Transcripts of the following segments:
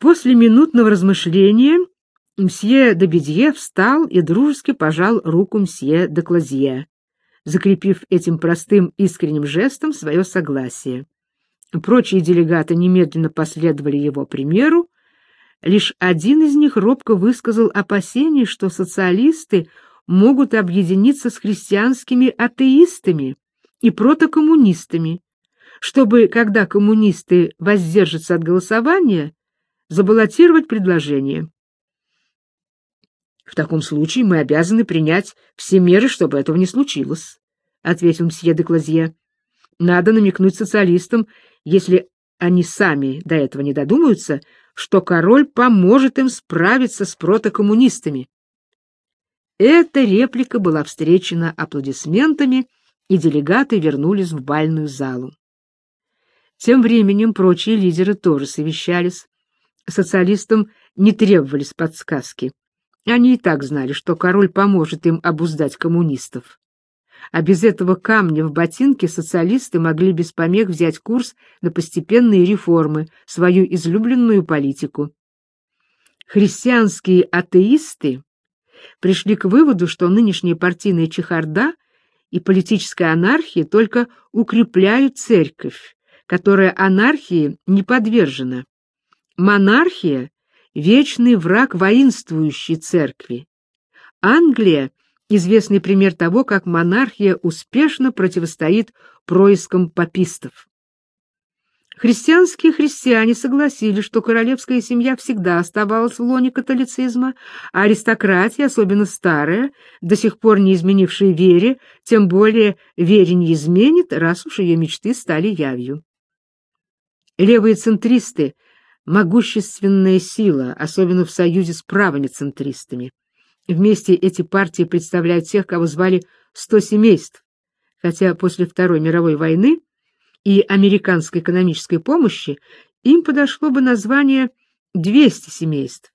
После минутного размышления мсье де Бедье встал и дружески пожал руку мсье де Клозье, закрепив этим простым искренним жестом свое согласие. Прочие делегаты немедленно последовали его примеру. Лишь один из них робко высказал опасение, что социалисты могут объединиться с христианскими атеистами и протокоммунистами, чтобы, когда коммунисты воздержатся от голосования, забаллотировать предложение. «В таком случае мы обязаны принять все меры, чтобы этого не случилось», — ответил мсье де Клозье. «Надо намекнуть социалистам, если они сами до этого не додумаются, что король поможет им справиться с протокоммунистами». Эта реплика была встречена аплодисментами, и делегаты вернулись в бальную залу. Тем временем прочие лидеры тоже совещались. Социалистам не требовались подсказки. Они и так знали, что король поможет им обуздать коммунистов. А без этого камня в ботинке социалисты могли без помех взять курс на постепенные реформы, свою излюбленную политику. Христианские атеисты пришли к выводу, что нынешняя партийная чехарда и политическая анархия только укрепляют церковь, которая анархии не подвержена. Монархия — вечный враг воинствующей церкви. Англия — известный пример того, как монархия успешно противостоит проискам папистов. Христианские христиане согласились, что королевская семья всегда оставалась в лоне католицизма, а аристократия, особенно старая, до сих пор не изменившая вере, тем более вере не изменит, раз уж ее мечты стали явью. Левые центристы — могущественная сила, особенно в союзе с правыми центристами. Вместе эти партии представляют тех, кого звали «100 семейств», хотя после Второй мировой войны и американской экономической помощи им подошло бы название «200 семейств».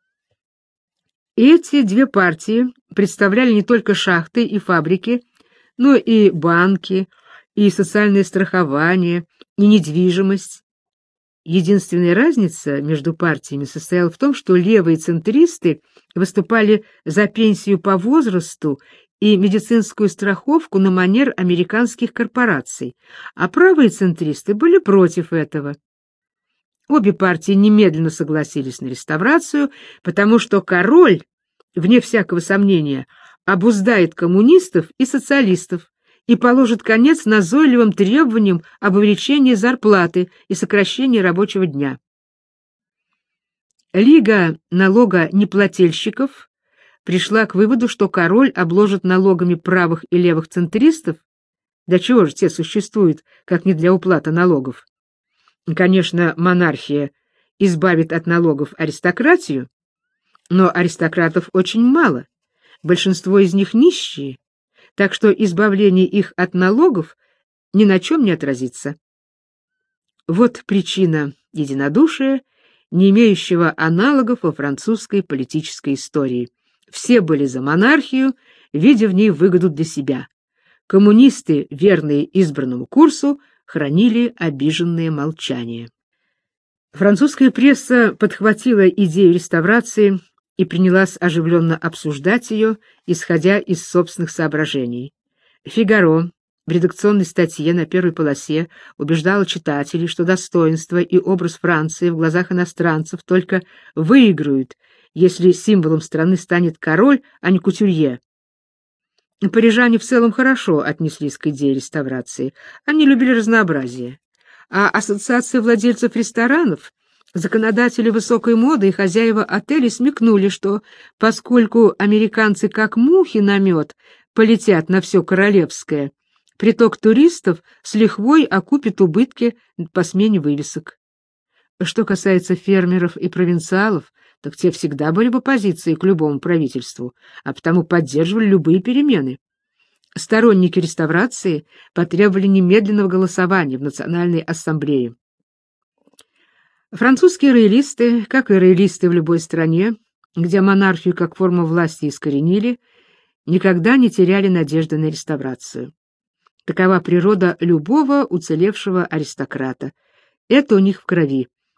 Эти две партии представляли не только шахты и фабрики, но и банки, и социальное страхование, и недвижимость. Единственная разница между партиями состояла в том, что левые центристы выступали за пенсию по возрасту и медицинскую страховку на манер американских корпораций, а правые центристы были против этого. Обе партии немедленно согласились на реставрацию, потому что король, вне всякого сомнения, обуздает коммунистов и социалистов и положит конец назойливым требованиям об увеличении зарплаты и сокращении рабочего дня. Лига налогонеплательщиков пришла к выводу, что король обложит налогами правых и левых центристов, для чего же те существуют, как не для уплаты налогов. Конечно, монархия избавит от налогов аристократию, но аристократов очень мало, большинство из них нищие, так что избавление их от налогов ни на чем не отразится. Вот причина единодушия, не имеющего аналогов во французской политической истории. Все были за монархию, видя в ней выгоду для себя. Коммунисты, верные избранному курсу, хранили обиженное молчание. Французская пресса подхватила идею реставрации и принялась оживленно обсуждать ее, исходя из собственных соображений. «Фигаро» в редакционной статье на первой полосе убеждала читателей, что достоинство и образ Франции в глазах иностранцев только выиграют, если символом страны станет король, а не кутюрье. Парижане в целом хорошо отнеслись к идее реставрации, они любили разнообразие. А ассоциация владельцев ресторанов, законодатели высокой моды и хозяева отелей смекнули, что поскольку американцы как мухи на мед полетят на все королевское, приток туристов с лихвой окупит убытки по смене вывесок. Что касается фермеров и провинциалов, так те всегда были в оппозиции к любому правительству, а потому поддерживали любые перемены. Сторонники реставрации потребовали немедленного голосования в Национальной ассамблее. Французские роялисты, как и роялисты в любой стране, где монархию как форму власти искоренили, никогда не теряли надежды на реставрацию. Такова природа любого уцелевшего аристократа. Это у них в крови.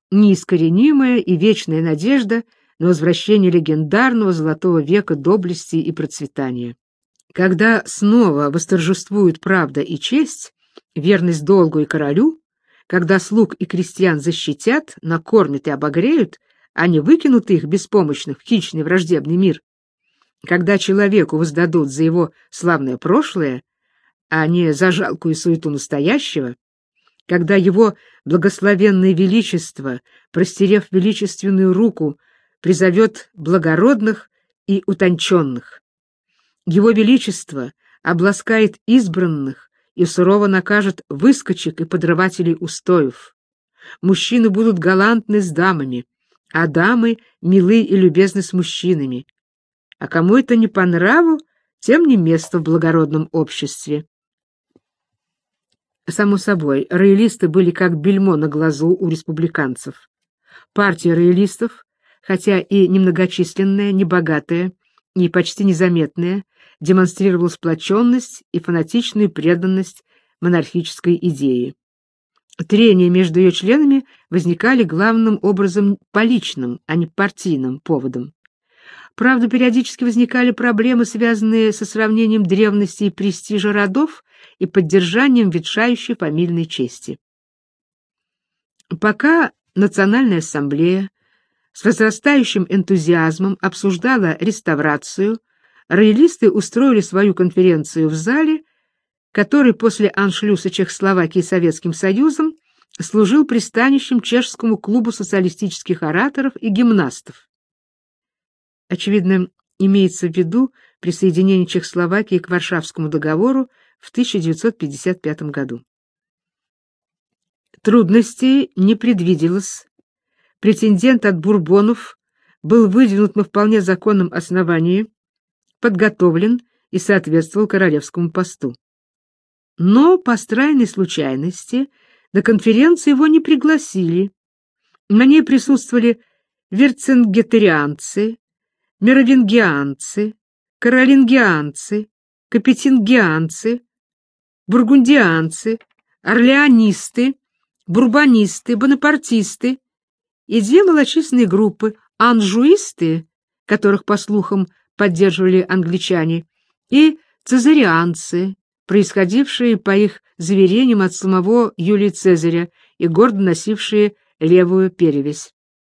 неискоренимая и вечная надежда на возвращение легендарного золотого века доблести и процветания. Когда снова восторжествуют правда и честь, верность долгу и королю, когда слуг и крестьян защитят, накормят и обогреют, а не выкинут их, беспомощных, в хищный враждебный мир, когда человеку воздадут за его славное прошлое, а не за жалкую суету настоящего, когда его благословенное величество, простерев величественную руку, призовет благородных и утонченных. Его величество обласкает избранных и сурово накажет выскочек и подрывателей устоев. Мужчины будут галантны с дамами, а дамы милы и любезны с мужчинами. А кому это не по нраву, тем не место в благородном обществе. Само собой, роялисты были как бельмо на глазу у республиканцев. Партия роялистов, хотя и немногочисленная, небогатая и почти незаметная, демонстрировала сплоченность и фанатичную преданность монархической идее. Трения между ее членами возникали главным образом по личным, а не партийным поводам. Правда, периодически возникали проблемы, связанные со сравнением древности и престижа родов и поддержанием ветшающей фамильной чести. Пока Национальная ассамблея с возрастающим энтузиазмом обсуждала реставрацию, роялисты устроили свою конференцию в зале, который после аншлюса Чехословакии Советским Союзом служил пристанищем чешскому клубу социалистических ораторов и гимнастов. Очевидно, имеется в виду присоединение Чехословакии к Варшавскому договору в 1955 году. Трудностей не предвиделось. Претендент от Бурбонов был выдвинут на вполне законном основании, подготовлен и соответствовал королевскому посту. Но по странной случайности на конференцию его не пригласили. На ней присутствовали верцингеторианцы, меровингианцы, каролингианцы, капетингианцы, бургундианцы, орлеонисты, бурбонисты, бонапартисты и две малочисленные группы: анжуисты, которых, по слухам, поддерживали англичане, и цезарианцы, происходившие, по их заверениям, от самого Юлия Цезаря и гордо носившие левую перевесь.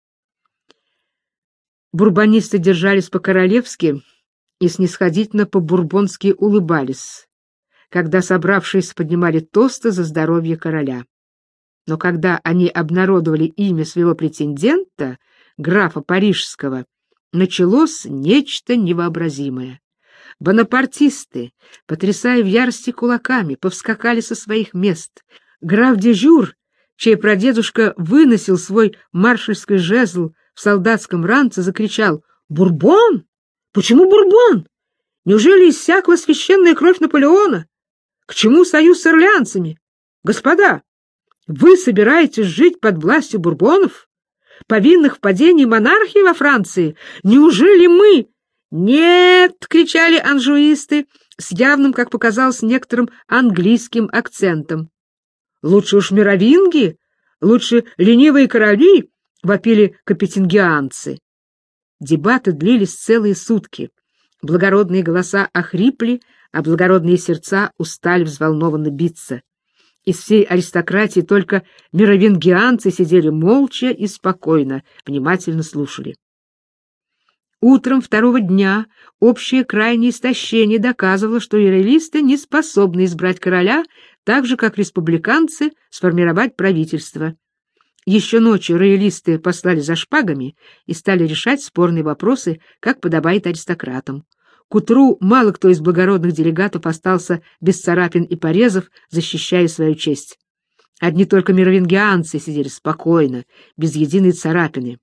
Бурбонисты держались по-королевски и снисходительно по-бурбонски улыбались, когда собравшиеся поднимали тосты за здоровье короля. Но когда они обнародовали имя своего претендента, графа Парижского, началось нечто невообразимое. Бонапартисты, потрясая в ярости кулаками, повскакали со своих мест. Граф де Жюр, чей прадедушка выносил свой маршальский жезл в солдатском ранце, закричал: «Бурбон? Почему Бурбон? Неужели иссякла священная кровь Наполеона? К чему союз с орлеанцами? Господа, вы собираетесь жить под властью Бурбонов, повинных в падении монархии во Франции? Неужели мы...» «Нет!» — кричали анжуисты с явным, как показалось некоторым, английским акцентом. «Лучше уж мировинги, лучше ленивые короли!» — вопили капетингианцы. Дебаты длились целые сутки. Благородные голоса охрипли, а благородные сердца устали взволнованно биться. Из всей аристократии только мировингианцы сидели молча и спокойно, внимательно слушали. Утром второго дня общее крайнее истощение доказывало, что роялисты не способны избрать короля, так же, как республиканцы сформировать правительство. Еще ночью роялисты послали за шпагами и стали решать спорные вопросы, как подобает аристократам. К утру мало кто из благородных делегатов остался без царапин и порезов, защищая свою честь. Одни только мировингианцы сидели спокойно, без единой царапины.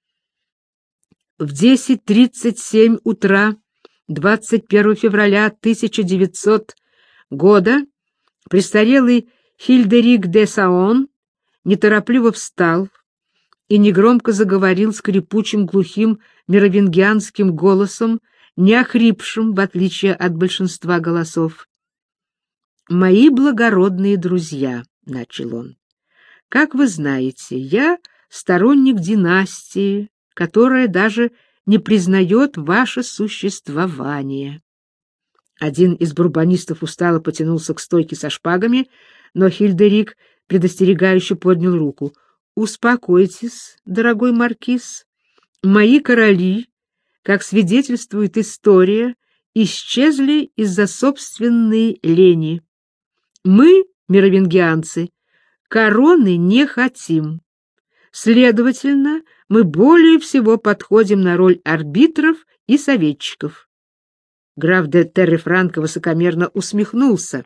В 10:37 утра 21 февраля 1900 года престарелый Хильдерик де Саон неторопливо встал и негромко заговорил скрипучим глухим меровингианским голосом, не охрипшим, в отличие от большинства голосов. «Мои благородные друзья», — начал он, — «как вы знаете, я сторонник династии, которая даже не признает ваше существование. Один из бурбонистов устало потянулся к стойке со шпагами, но Хильдерик предостерегающе поднял руку. «Успокойтесь, дорогой маркиз. Мои короли, как свидетельствует история, исчезли из-за собственной лени. Мы, мировингианцы, короны не хотим. Следовательно, мы более всего подходим на роль арбитров и советчиков». Граф де Терре-Франко высокомерно усмехнулся.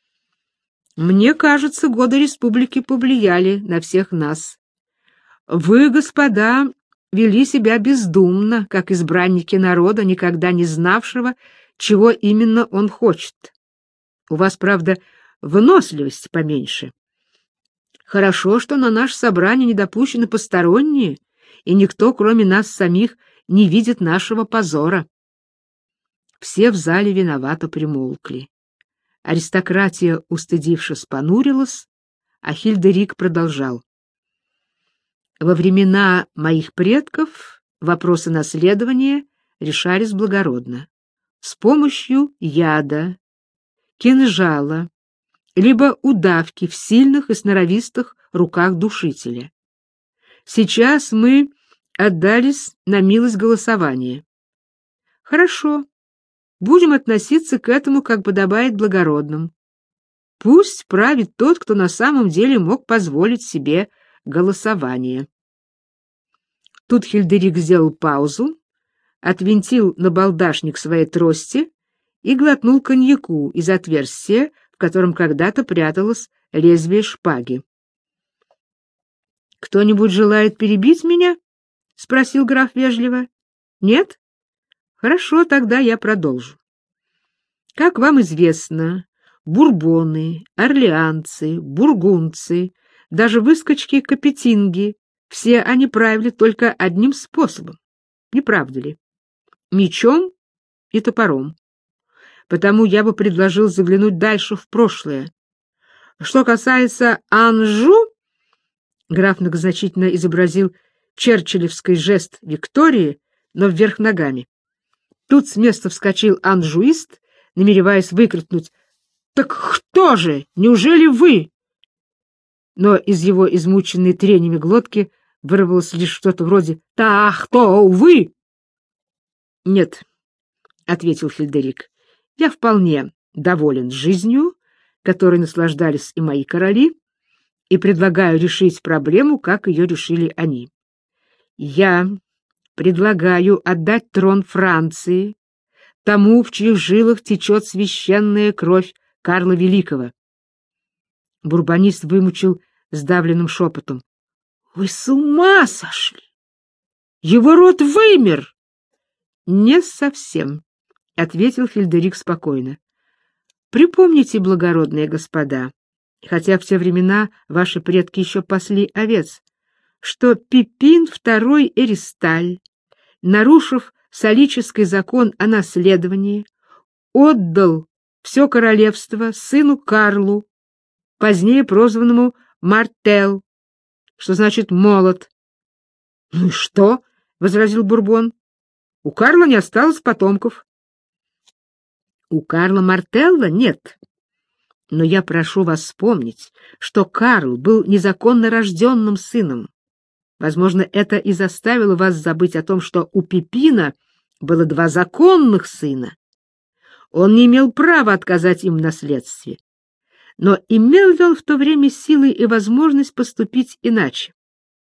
«Мне кажется, годы республики повлияли на всех нас. Вы, господа, вели себя бездумно, как избранники народа, никогда не знавшего, чего именно он хочет. У вас, правда, выносливости поменьше. Хорошо, что на наше собрание не допущены посторонние, и никто, кроме нас самих, не видит нашего позора». Все в зале виновато примолкли. Аристократия, устыдившись, понурилась, а Хильдерик продолжал. «Во времена моих предков вопросы наследования решались благородно, с помощью яда, кинжала, либо удавки в сильных и сноровистых руках душителя. Сейчас мы отдались на милость голосования. Хорошо. Будем относиться к этому, как подобает благородным. Пусть правит тот, кто на самом деле мог позволить себе голосование». Тут Хильдерик сделал паузу, отвинтил набалдашник своей трости и глотнул коньяку из отверстия, в котором когда-то пряталось лезвие шпаги. «Кто-нибудь желает перебить меня?» — спросил граф вежливо. «Нет? Хорошо, тогда я продолжу. Как вам известно, бурбоны, орлеанцы, бургундцы, даже выскочки-капетинги, все они правили только одним способом, не правда ли? Мечом и топором. Потому я бы предложил заглянуть дальше в прошлое. Что касается Анжу, граф многозначительно изобразил черчиллевский жест Виктории, но вверх ногами. Тут с места вскочил анжуист, намереваясь выкрикнуть: «Так кто же? Неужели вы?» Но из его измученной тренями глотки вырвалось лишь что-то вроде «Да кто вы?» «Нет», — ответил Хильдерик, — «я вполне доволен жизнью, которой наслаждались и мои короли, и предлагаю решить проблему, как ее решили они. Я предлагаю отдать трон Франции тому, в чьих жилах течет священная кровь Карла Великого». Бурбонист вымучил сдавленным шепотом: «Вы с ума сошли! Его род вымер!» «Не совсем», — ответил Хильдерик спокойно. «Припомните, благородные господа, хотя в те времена ваши предки еще пасли овец, что Пипин II Эристаль, нарушив солический закон о наследовании, отдал все королевство сыну Карлу, позднее прозванному Мартел, что значит молот». «Ну и что?» — возразил Бурбон. «У Карла не осталось потомков». «У Карла Мартелла нет. Но я прошу вас вспомнить, что Карл был незаконно рожденным сыном. Возможно, это и заставило вас забыть о том, что у Пипина было 2 законных сына. Он не имел права отказать им в наследстве. Но имел ли он в то время силы и возможность поступить иначе?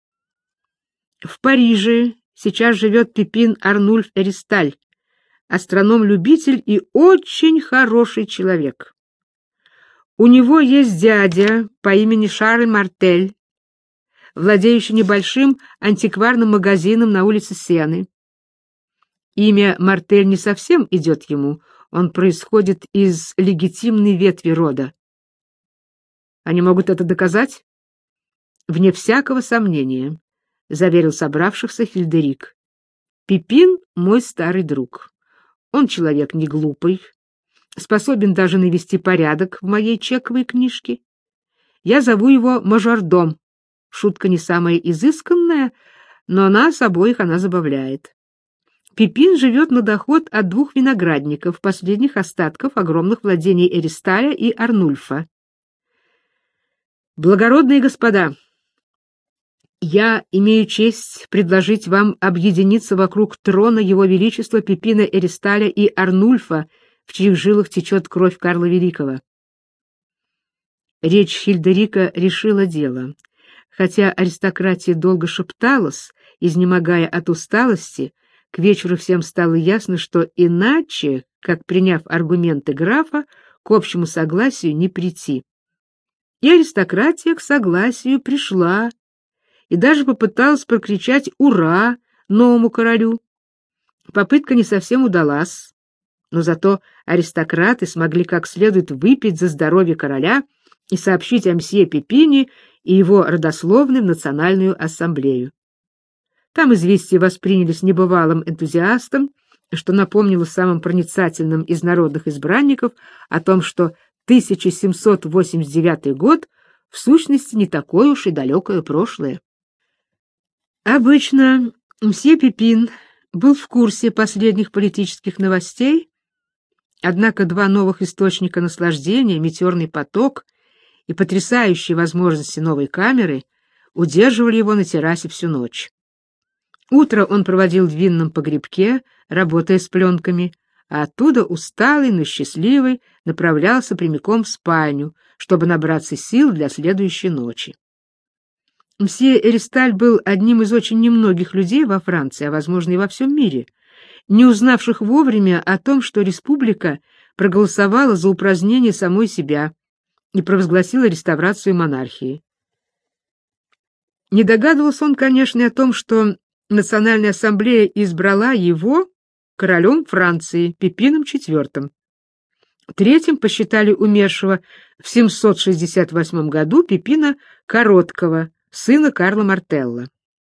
В Париже сейчас живет Пипин Арнульф Эристаль, астроном-любитель и очень хороший человек. У него есть дядя по имени Шарль Мартель, владеющий небольшим антикварным магазином на улице Сены. Имя Мартель не совсем идет ему, он происходит из легитимной ветви рода. Они могут это доказать? Вне всякого сомнения, — заверил собравшихся Хильдерик. Пипин — мой старый друг. Он человек не глупый, способен даже навести порядок в моей чековой книжке. Я зову его мажордом, Шутка не самая изысканная, но нас обоих она забавляет. Пипин живет на доход от 2 виноградников, последних остатков огромных владений Эристаля и Арнульфа. Благородные господа, я имею честь предложить вам объединиться вокруг трона Его Величества Пипина Эристаля и Арнульфа, в чьих жилах течет кровь Карла Великого. Речь Хильдерика решила дело. Хотя аристократия долго шепталась, изнемогая от усталости, к вечеру всем стало ясно, что иначе, как приняв аргументы графа, к общему согласию не прийти. И аристократия к согласию пришла, и даже попыталась прокричать «Ура!» новому королю. Попытка не совсем удалась, но зато аристократы смогли как следует выпить за здоровье короля и сообщить о мсье Пипине и его родословным национальную ассамблею. Там известие восприняли с небывалым энтузиастом, что напомнило самым проницательным из народных избранников о том, что 1789 год в сущности не такое уж и далекое прошлое. Обычно мсье Пипин был в курсе последних политических новостей, однако 2 новых источника наслаждения, метеорный поток и потрясающие возможности новой камеры удерживали его на террасе всю ночь. Утро он проводил в винном погребке, работая с пленками, а оттуда усталый, но счастливый направлялся прямиком в спальню, чтобы набраться сил для следующей ночи. Мсье Эристаль был одним из очень немногих людей во Франции, а, возможно, и во всем мире, не узнавших вовремя о том, что республика проголосовала за упразднение самой себя и провозгласила реставрацию монархии. Не догадывался он, конечно, и о том, что Национальная ассамблея избрала его королем Франции Пипином IV. Третьим посчитали умершего в 768 году Пипина Короткого, сына Карла Мартелла.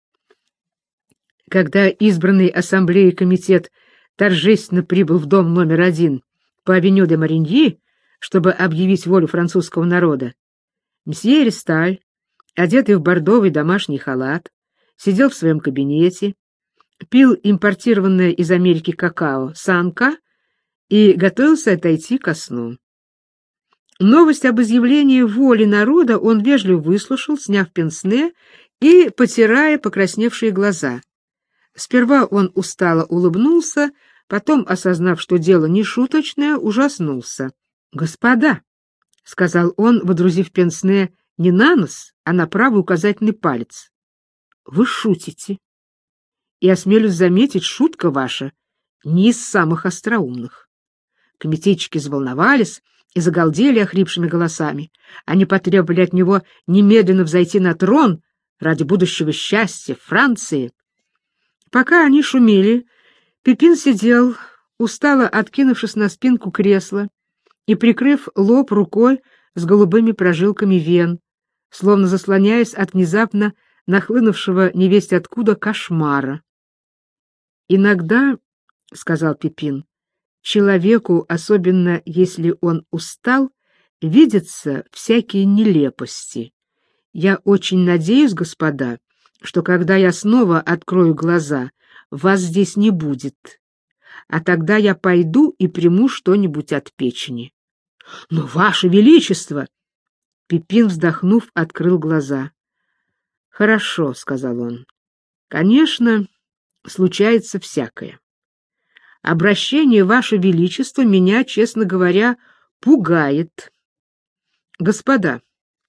Когда избранный ассамблеей комитет торжественно прибыл в дом номер 1 по авеню де Мариньи, чтобы объявить волю французского народа, мсье Эристаль, одетый в бордовый домашний халат, сидел в своем кабинете, пил импортированное из Америки какао «Санка» и готовился отойти ко сну. Новость об изъявлении воли народа он вежливо выслушал, сняв пенсне и потирая покрасневшие глаза. Сперва он устало улыбнулся, потом, осознав, что дело не шуточное, ужаснулся. «Господа», — сказал он, водрузив пенсне не на нос, а на правый указательный палец, — «вы шутите. И осмелюсь заметить, шутка ваша не из самых остроумных». Комитетчики заволновались и загалдели охрипшими голосами. Они потребовали от него немедленно взойти на трон ради будущего счастья Франции. Пока они шумели, Пипин сидел, устало откинувшись на спинку кресла и прикрыв лоб рукой с голубыми прожилками вен, словно заслоняясь от внезапно нахлынувшего невесть откуда кошмара. «Иногда, — сказал Пипин, — человеку, особенно если он устал, видятся всякие нелепости. Я очень надеюсь, господа, что когда я снова открою глаза, вас здесь не будет, а тогда я пойду и приму что-нибудь от печени». «Но, Ваше Величество!» Пипин, вздохнув, открыл глаза. «Хорошо», — сказал он. «Конечно, случается всякое. Обращение Ваше Величество меня, честно говоря, пугает. Господа,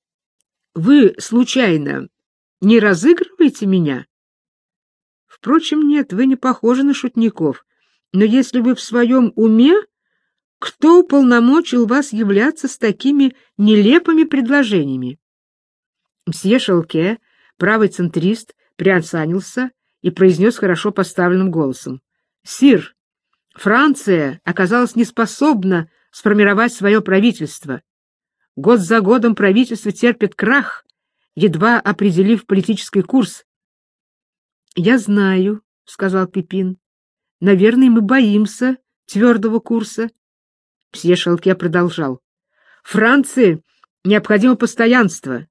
вы, случайно, не разыгрываете меня? Впрочем, нет, вы не похожи на шутников, но если вы в своем уме, кто уполномочил вас являться с такими нелепыми предложениями?» Мсье Шалке, правый центрист, приосанился и произнес хорошо поставленным голосом: «Сир, Франция оказалась неспособна сформировать свое правительство. Год за годом правительство терпит крах, едва определив политический курс». «Я знаю», — сказал Пипин. «Наверное, мы боимся твердого курса». Мсье Шалке продолжал: «Франции необходимо постоянство.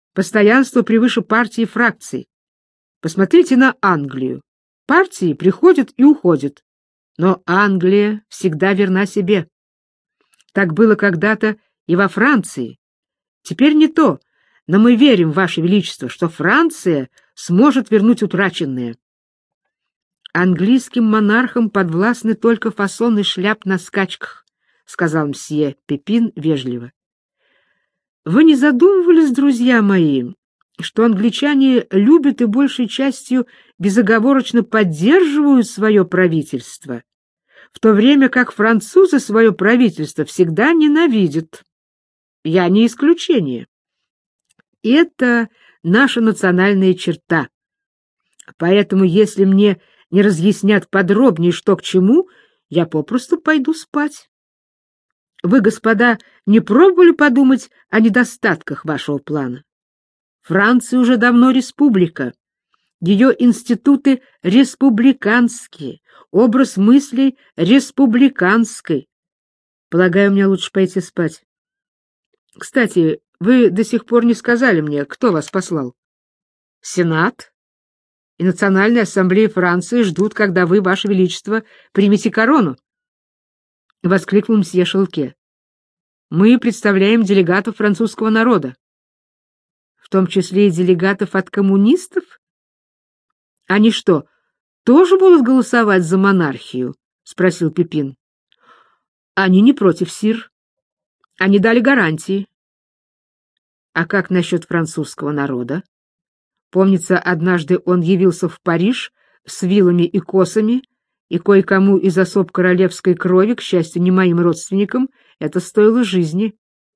Постоянство превыше партии и фракций. Посмотрите на Англию. Партии приходят и уходят, но Англия всегда верна себе. Так было когда-то и во Франции. Теперь не то, но мы верим, Ваше Величество, что Франция сможет вернуть утраченное. Английским монархам подвластны только фасоны шляп на скачках, сказал мсье Пепин вежливо. Вы не задумывались, друзья мои, что англичане любят и большей частью безоговорочно поддерживают свое правительство, в то время как французы свое правительство всегда ненавидят? Я не исключение. Это наша национальная черта. Поэтому, если мне не разъяснят подробнее, что к чему, я попросту пойду спать. Вы, господа, не пробовали подумать о недостатках вашего плана? Франция уже давно республика. Ее институты республиканские, образ мыслей республиканский. Полагаю, мне лучше пойти спать. Кстати, вы до сих пор не сказали мне, кто вас послал. Сенат и Национальная ассамблея Франции ждут, когда вы, Ваше Величество, примете корону. — воскликнул мсье Шелке. — Мы представляем делегатов французского народа. — В том числе и делегатов от коммунистов? — Они что, тоже будут голосовать за монархию? — спросил Пепин. — Они не против, сир. Они дали гарантии. — А как насчет французского народа? Помнится, однажды он явился в Париж с вилами и косами, и кое-кому из особ королевской крови, к счастью, не моим родственникам, это стоило жизни.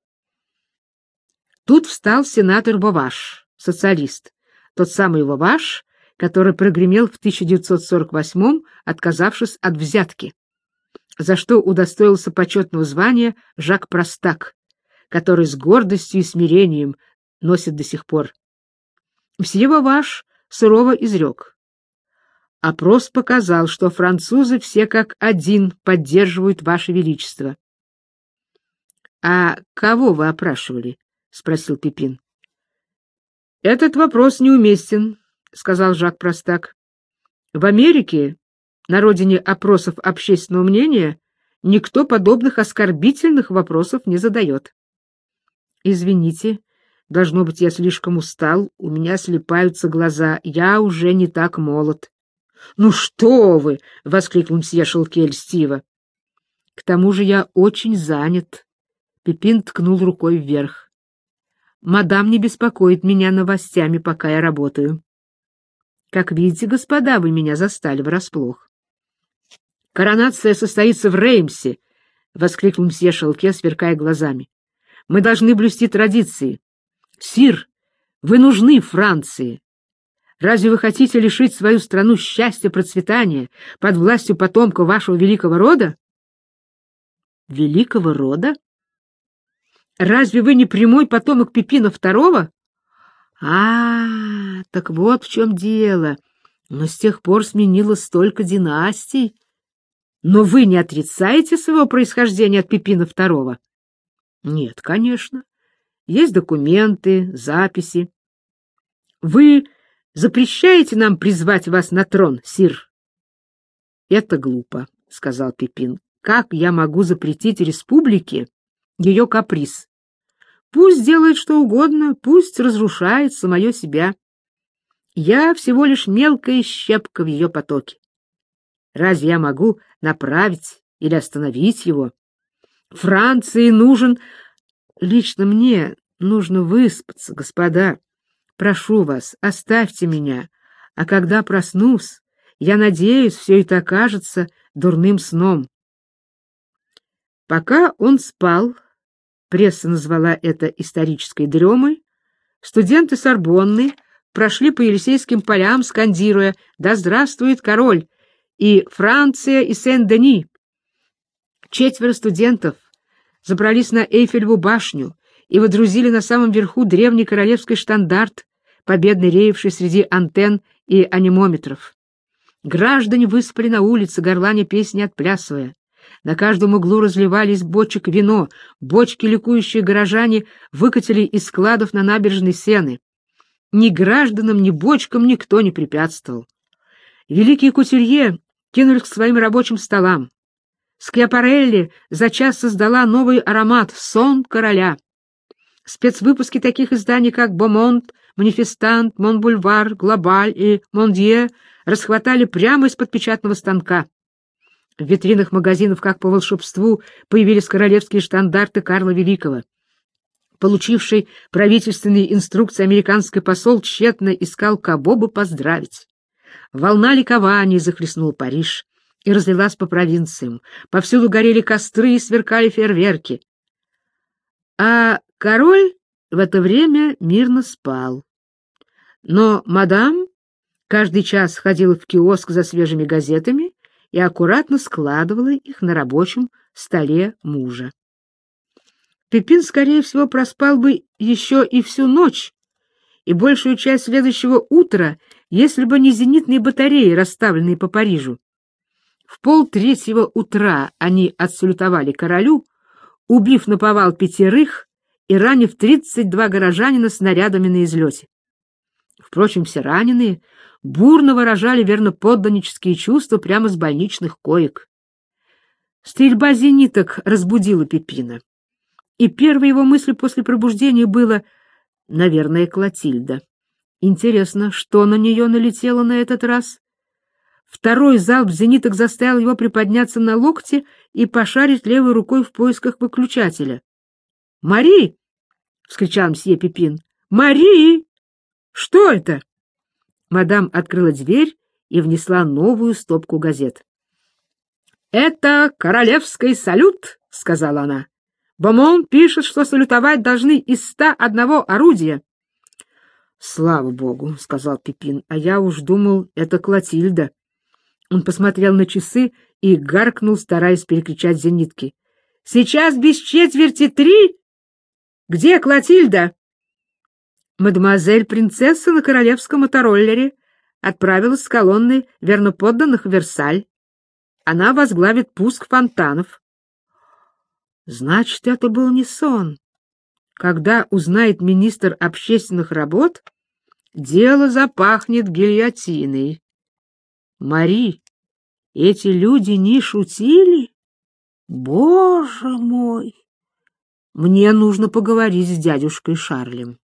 Тут встал сенатор Воваш, социалист, тот самый Воваш, который прогремел в 1948-м, отказавшись от взятки, за что удостоился почетного звания Жак Простак, который с гордостью и смирением носит до сих пор. Мсье Воваш сурово изрек: опрос показал, что французы все как один поддерживают Ваше Величество. — А кого вы опрашивали? — спросил Пепин. — Этот вопрос неуместен, — сказал Жак Простак. — В Америке, на родине опросов общественного мнения, никто подобных оскорбительных вопросов не задает. — Извините, должно быть, я слишком устал, у меня слипаются глаза, я уже не так молод. — Ну что вы! — воскликнул мсье Шелке льстиво. — К тому же я очень занят. Пепин ткнул рукой вверх. — Мадам не беспокоит меня новостями, пока я работаю. Как видите, господа, вы меня застали врасплох. — Коронация состоится в Реймсе! — воскликнул мсье Шелке, сверкая глазами. — Мы должны блюсти традиции. Сир, вы нужны Франции. Разве вы хотите лишить свою страну счастья, процветания под властью потомка вашего великого рода? Великого рода? Разве вы не прямой потомок Пипина II? Так вот в чем дело. Но с тех пор сменилось столько династий. Но вы не отрицаете своего происхождения от Пипина II? Нет, конечно. Есть документы, записи. Вы запрещаете нам призвать вас на трон, сир? — Это глупо, — сказал Пепин. — Как я могу запретить республике ее каприз? Пусть делает что угодно, пусть разрушает самое себя. Я всего лишь мелкая щепка в ее потоке. Разве я могу направить или остановить его? Франции нужен... Лично мне нужно выспаться, господа. Прошу вас, оставьте меня, а когда проснусь, я надеюсь, все это окажется дурным сном. Пока он спал, пресса назвала это исторической дремой, студенты Сорбонны прошли по Елисейским полям, скандируя «Да здравствует король!» и «Франция и Сен-Дени!». 4 студентов забрались на Эйфелеву башню и водрузили на самом верху древний королевский штандарт, победно реевший среди антенн и анимометров. Граждане выспали на улице, горланя песни отплясывая. На каждом углу разливались бочек вино, бочки ликующие горожане выкатили из складов на набережной Сены. Ни гражданам, ни бочкам никто не препятствовал. Великие кутюрье кинулись к своим рабочим столам. Скьяпарелли за час создала новый аромат «Сон короля». Спецвыпуски таких изданий, как «Бомонт», «Манифестант», «Монбульвар», «Глобаль» и «Мондье» расхватали прямо из-под печатного станка. В витринах магазинов, как по волшебству, появились королевские штандарты Карла Великого. Получивший правительственные инструкции американский посол тщетно искал кого бы поздравить. Волна ликования захлестнула Париж и разлилась по провинциям. Повсюду горели костры и сверкали фейерверки. А король в это время мирно спал. Но мадам каждый час ходила в киоск за свежими газетами и аккуратно складывала их на рабочем столе мужа. Пипин, скорее всего, проспал бы еще и всю ночь, и большую часть следующего утра, если бы не зенитные батареи, расставленные по Парижу. В 2:30 утра они отсалютовали королю, убив наповал 5 и ранив 32 горожанина снарядами на излете. Впрочем, все раненые бурно выражали верноподданнические чувства прямо с больничных коек. Стрельба зениток разбудила Пипина, и первой его мыслью после пробуждения было: наверное, Клотильда. Интересно, что на нее налетело на этот раз? Второй залп зениток заставил его приподняться на локте и пошарить левой рукой в поисках выключателя. «Мари!» — вскричал мсье Пипин. «Мари! Что это?» Мадам открыла дверь и внесла новую стопку газет. «Это королевский салют», — сказала она. «Бомон пишет, что салютовать должны из 101 орудия». «Слава богу», — сказал Пипин, — «а я уж думал, это Клотильда». Он посмотрел на часы и гаркнул, стараясь перекричать зенитки. «Сейчас без четверти 3? Где Клотильда?» Мадемуазель-принцесса на королевском мотороллере отправилась с колонной верноподданных в Версаль. Она возглавит пуск фонтанов. Значит, это был не сон. Когда узнает министр общественных работ, дело запахнет гильотиной. Мари, эти люди не шутили? Боже мой! Мне нужно поговорить с дядюшкой Шарлем.